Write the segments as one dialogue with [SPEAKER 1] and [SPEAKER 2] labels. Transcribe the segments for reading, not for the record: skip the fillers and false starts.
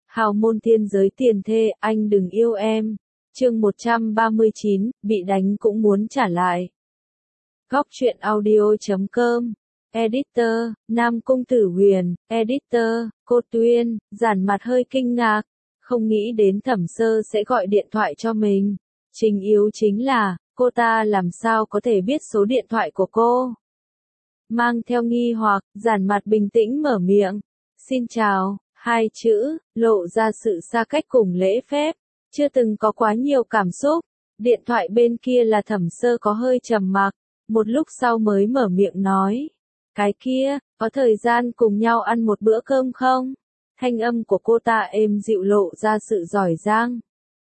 [SPEAKER 1] Hào môn thiên giới tiền thê, anh đừng yêu em. Chương 139, bị đánh cũng muốn trả lại. Góc truyện audio.com. Editor, Nam Cung Tử Huyền. Editor, Cô Tuyên. Giản mặt hơi kinh ngạc, không nghĩ đến Thẩm Sơ sẽ gọi điện thoại cho mình. Trình yếu chính là, cô ta làm sao có thể biết số điện thoại của cô? Mang theo nghi hoặc, Giản mặt bình tĩnh mở miệng. Xin chào, hai chữ, lộ ra sự xa cách cùng lễ phép, chưa từng có quá nhiều cảm xúc. Điện thoại bên kia là Thẩm Sơ có hơi trầm mặc, một lúc sau mới mở miệng nói. Cái kia, có thời gian cùng nhau ăn một bữa cơm không? Thanh âm của cô ta êm dịu lộ ra sự giỏi giang.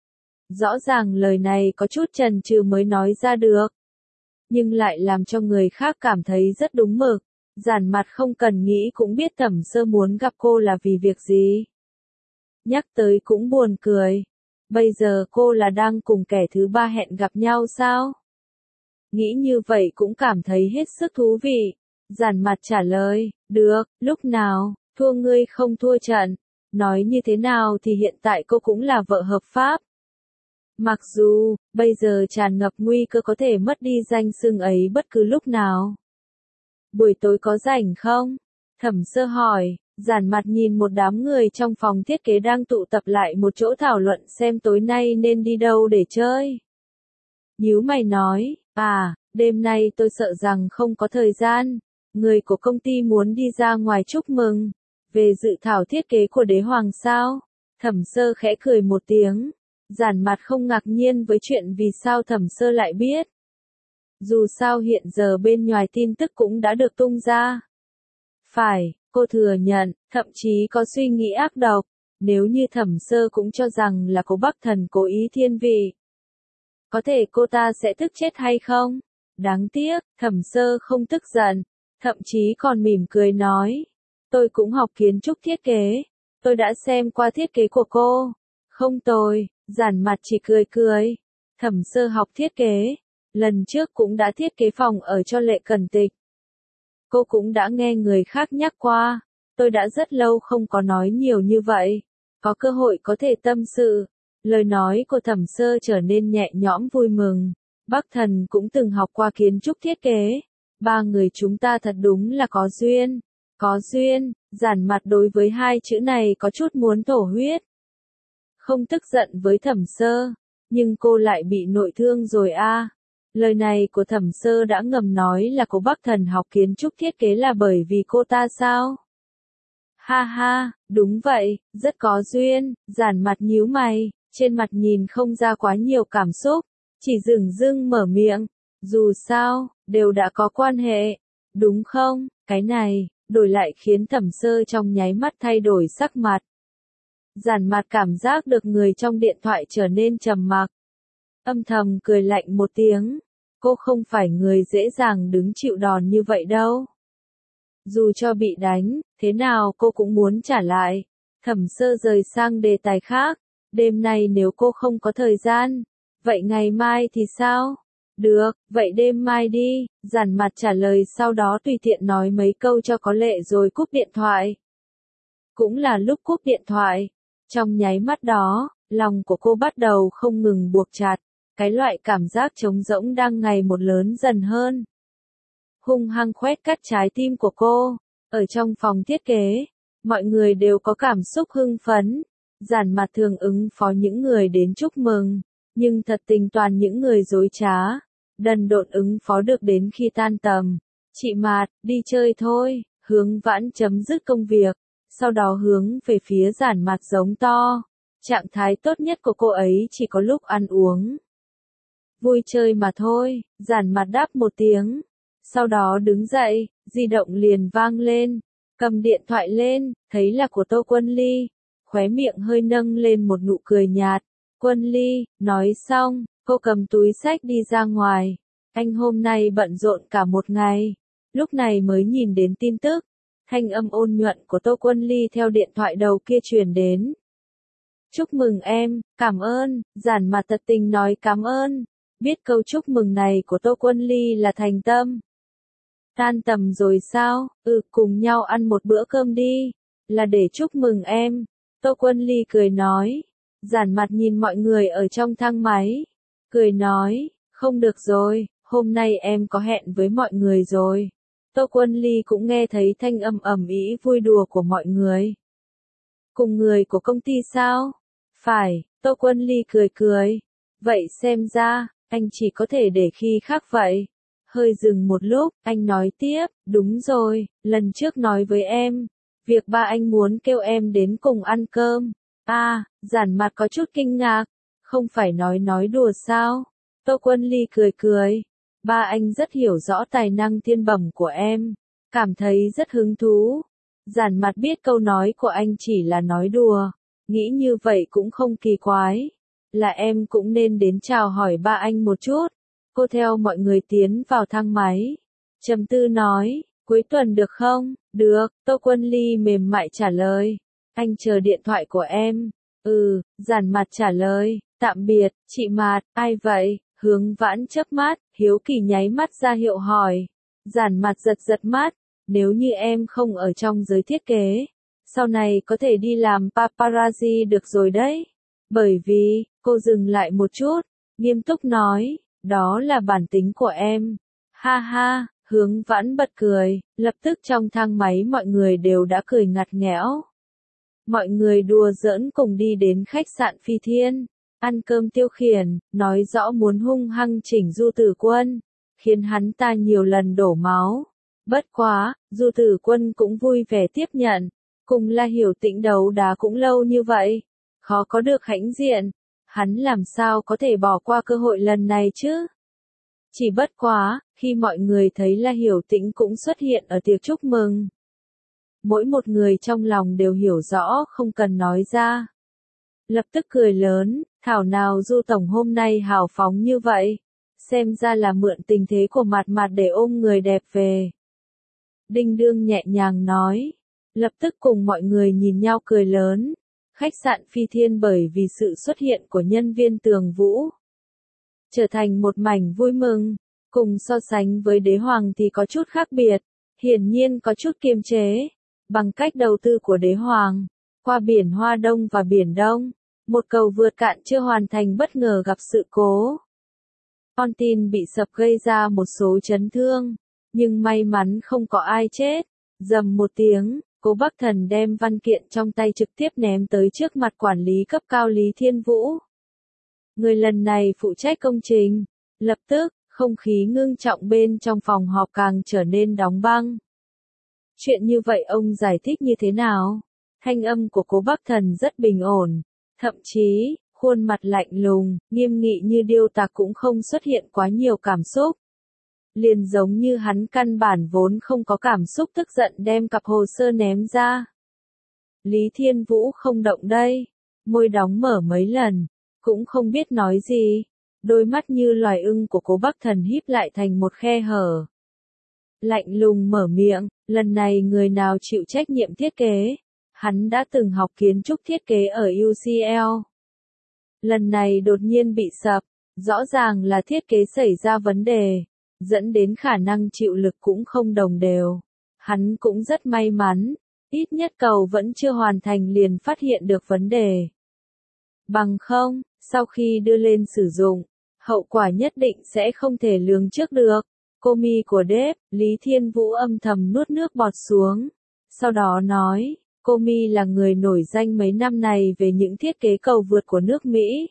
[SPEAKER 1] Rõ ràng lời này có chút chần chừ mới nói ra được, nhưng lại làm cho người khác cảm thấy rất đúng mực. Giản mặt không cần nghĩ cũng biết Thẩm Sơ muốn gặp cô là vì việc gì. Nhắc tới cũng buồn cười. Bây giờ cô là đang cùng kẻ thứ ba hẹn gặp nhau sao? Nghĩ như vậy cũng cảm thấy hết sức thú vị. Giản mặt trả lời, được, lúc nào, thua ngươi không thua trận. Nói như thế nào thì hiện tại cô cũng là vợ hợp pháp. Mặc dù, bây giờ tràn ngập nguy cơ có thể mất đi danh xưng ấy bất cứ lúc nào. Buổi tối có rảnh không? Thẩm Sơ hỏi. Giản mặt nhìn một đám người trong phòng thiết kế đang tụ tập lại một chỗ thảo luận xem tối nay nên đi đâu để chơi. Nhíu mày nói, đêm nay tôi sợ rằng không có thời gian. Người của công ty muốn đi ra ngoài chúc mừng. Về dự thảo thiết kế của đế hoàng sao? Thẩm Sơ khẽ cười một tiếng. Giản mặt không ngạc nhiên với chuyện vì sao Thẩm Sơ lại biết. Dù sao hiện giờ bên ngoài tin tức cũng đã được tung ra. Phải, cô thừa nhận, thậm chí có suy nghĩ ác độc. Nếu như Thẩm Sơ cũng cho rằng là cô Bắc Thần cố ý thiên vị, có thể cô ta sẽ tức chết hay không? Đáng tiếc, Thẩm Sơ không tức giận, thậm chí còn mỉm cười nói. Tôi cũng học kiến trúc thiết kế. Tôi đã xem qua thiết kế của cô. Không tồi. Giản mặt chỉ cười cười. Thẩm Sơ học thiết kế. Lần trước cũng đã thiết kế phòng ở cho Lệ Cẩn Tịch. Cô cũng đã nghe người khác nhắc qua. Tôi đã rất lâu không có nói nhiều như vậy. Có cơ hội có thể tâm sự. Lời nói của Thẩm Sơ trở nên nhẹ nhõm vui mừng. Bắc Thần cũng từng học qua kiến trúc thiết kế. Ba người chúng ta thật đúng là có duyên. Có duyên. Giản mặt đối với hai chữ này có chút muốn thổ huyết. Không tức giận với Thẩm Sơ, nhưng cô lại bị nội thương rồi a. Lời này của Thẩm Sơ đã ngầm nói là cô Bắc Thần học kiến trúc thiết kế là bởi vì cô ta sao? Ha ha, đúng vậy, rất có duyên. Giản mặt nhíu mày, trên mặt nhìn không ra quá nhiều cảm xúc, chỉ dửng dưng mở miệng. Dù sao, đều đã có quan hệ, đúng không? Cái này, đổi lại khiến Thẩm Sơ trong nháy mắt thay đổi sắc mặt. Giản mặt cảm giác được người trong điện thoại trở nên trầm mặc. Âm thầm cười lạnh một tiếng. Cô không phải người dễ dàng đứng chịu đòn như vậy đâu. Dù cho bị đánh, thế nào cô cũng muốn trả lại. Thẩm Sơ rời sang đề tài khác. Đêm nay nếu cô không có thời gian, vậy ngày mai thì sao? Được, vậy đêm mai đi. Giản mặt trả lời sau đó tùy tiện nói mấy câu cho có lệ rồi cúp điện thoại. Cũng là lúc cúp điện thoại. Trong nháy mắt đó, lòng của cô bắt đầu không ngừng buộc chặt. Cái loại cảm giác trống rỗng đang ngày một lớn dần hơn. Hung hăng khoét cắt trái tim của cô. Ở trong phòng thiết kế, mọi người đều có cảm xúc hưng phấn. Giản mặt thường ứng phó những người đến chúc mừng, nhưng thật tình toàn những người dối trá. Đần độn ứng phó được đến khi tan tầm. Chị Mạt, đi chơi thôi. Hướng Vãn chấm dứt công việc, sau đó hướng về phía Giản mặt giống to. Trạng thái tốt nhất của cô ấy chỉ có lúc ăn uống. Vui chơi mà thôi. Giản mặt đáp một tiếng. Sau đó đứng dậy, di động liền vang lên. Cầm điện thoại lên, thấy là của Tô Quân Ly. Khóe miệng hơi nâng lên một nụ cười nhạt. Quân Ly, nói xong, cô cầm túi xách đi ra ngoài. Anh hôm nay bận rộn cả một ngày. Lúc này mới nhìn đến tin tức. Thanh âm ôn nhuận của Tô Quân Ly theo điện thoại đầu kia truyền đến. Chúc mừng em, cảm ơn. Giản mặt thật tình nói cảm ơn. Biết câu chúc mừng này của Tô Quân Ly là thành tâm. Tan tầm rồi sao? Cùng nhau ăn một bữa cơm đi. Là để chúc mừng em. Tô Quân Ly cười nói. Giản Mặt nhìn mọi người ở trong thang máy. Cười nói, không được rồi, hôm nay em có hẹn với mọi người rồi. Tô Quân Ly cũng nghe thấy thanh âm ầm ĩ vui đùa của mọi người. Cùng người của công ty sao? Phải, Tô Quân Ly cười cười. Vậy xem ra, anh chỉ có thể để khi khác vậy. Hơi dừng một lúc, anh nói tiếp, đúng rồi, lần trước nói với em. Việc ba anh muốn kêu em đến cùng ăn cơm. Giản Mặt có chút kinh ngạc. Không phải nói đùa sao? Tô Quân Ly cười cười. Ba anh rất hiểu rõ tài năng thiên bẩm của em. Cảm thấy rất hứng thú. Giản Mặt biết câu nói của anh chỉ là nói đùa. Nghĩ như vậy cũng không kỳ quái. Là em cũng nên đến chào hỏi ba anh một chút. Cô theo mọi người tiến vào thang máy. Trầm tư nói, cuối tuần được không? Được, Tô Quân Ly mềm mại trả lời. Anh chờ điện thoại của em. Giản Mặt trả lời, tạm biệt, chị Mạt, ai vậy? Hướng Vãn chớp mắt, hiếu kỳ nháy mắt ra hiệu hỏi. Giản Mặt giật mắt, nếu như em không ở trong giới thiết kế, sau này có thể đi làm paparazzi được rồi đấy. Bởi vì, cô dừng lại một chút, nghiêm túc nói, đó là bản tính của em. Ha ha, Hướng Vãn bật cười, lập tức trong thang máy mọi người đều đã cười ngặt nghẽo. Mọi người đùa giỡn cùng đi đến khách sạn Phi Thiên, ăn cơm tiêu khiển, nói rõ muốn hung hăng chỉnh Du Tử Quân, khiến hắn ta nhiều lần đổ máu. Bất quá, Du Tử Quân cũng vui vẻ tiếp nhận, cùng La Hiểu Tĩnh đấu đá cũng lâu như vậy, khó có được hãnh diện, hắn làm sao có thể bỏ qua cơ hội lần này chứ? Chỉ bất quá, khi mọi người thấy La Hiểu Tĩnh cũng xuất hiện ở tiệc chúc mừng, mỗi một người trong lòng đều hiểu rõ không cần nói ra. Lập tức cười lớn, thảo nào Du Tổng hôm nay hào phóng như vậy, xem ra là mượn tình thế của Mạt Mạt để ôm người đẹp về. Đinh Đương nhẹ nhàng nói, lập tức cùng mọi người nhìn nhau cười lớn. Khách sạn Phi Thiên bởi vì sự xuất hiện của nhân viên Tường Vũ, trở thành một mảnh vui mừng, cùng so sánh với Đế Hoàng thì có chút khác biệt, hiển nhiên có chút kiềm chế. Bằng cách đầu tư của Đế Hoàng, qua biển Hoa Đông và Biển Đông, một cầu vượt cạn chưa hoàn thành bất ngờ gặp sự cố. Con tin bị sập gây ra một số chấn thương, nhưng may mắn không có ai chết. Rầm một tiếng, Cố Bắc Thần đem văn kiện trong tay trực tiếp ném tới trước mặt quản lý cấp cao Lý Thiên Vũ. Người lần này phụ trách công trình. Lập tức, không khí ngưng trọng bên trong phòng họp càng trở nên đóng băng. Chuyện như vậy ông giải thích như thế nào? Thanh âm của Cố Bắc Thần rất bình ổn, thậm chí, khuôn mặt lạnh lùng, nghiêm nghị như điêu tạc cũng không xuất hiện quá nhiều cảm xúc. Liền giống như hắn căn bản vốn không có cảm xúc tức giận đem cặp hồ sơ ném ra. Lý Thiên Vũ không động đây, môi đóng mở mấy lần, cũng không biết nói gì. Đôi mắt như loài ưng của Cố Bắc Thần híp lại thành một khe hở. Lạnh lùng mở miệng, lần này người nào chịu trách nhiệm thiết kế? Hắn đã từng học kiến trúc thiết kế ở UCL. Lần này đột nhiên bị sập, rõ ràng là thiết kế xảy ra vấn đề, dẫn đến khả năng chịu lực cũng không đồng đều. Hắn cũng rất may mắn, ít nhất cầu vẫn chưa hoàn thành liền phát hiện được vấn đề. Bằng không, sau khi đưa lên sử dụng, hậu quả nhất định sẽ không thể lường trước được. Cô mi của Đếp, Lý Thiên Vũ âm thầm nuốt nước bọt xuống. Sau đó nói, cô mi là người nổi danh mấy năm này về những thiết kế cầu vượt của nước Mỹ.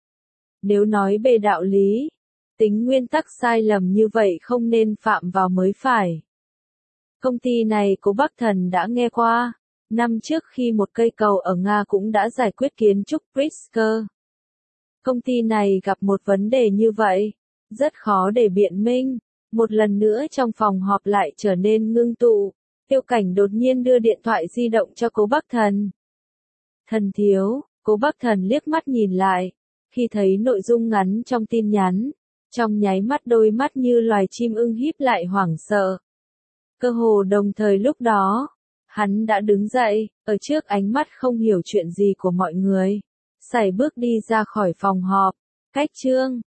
[SPEAKER 1] Nếu nói về đạo lý, tính nguyên tắc sai lầm như vậy không nên phạm vào mới phải. Công ty này Cố Bắc Thần đã nghe qua. Năm trước khi một cây cầu ở Nga cũng đã giải quyết kiến trúc Pritzker. Công ty này gặp một vấn đề như vậy, rất khó để biện minh. Một lần nữa trong phòng họp lại trở nên ngưng tụ. Tiêu Cảnh đột nhiên đưa điện thoại di động cho Cố Bắc Thần. Thần thiếu, Cố Bắc Thần liếc mắt nhìn lại. Khi thấy nội dung ngắn trong tin nhắn, trong nháy mắt đôi mắt như loài chim ưng híp lại hoảng sợ. Cơ hồ đồng thời lúc đó, hắn đã đứng dậy, ở trước ánh mắt không hiểu chuyện gì của mọi người. Sải bước đi ra khỏi phòng họp. Cách chương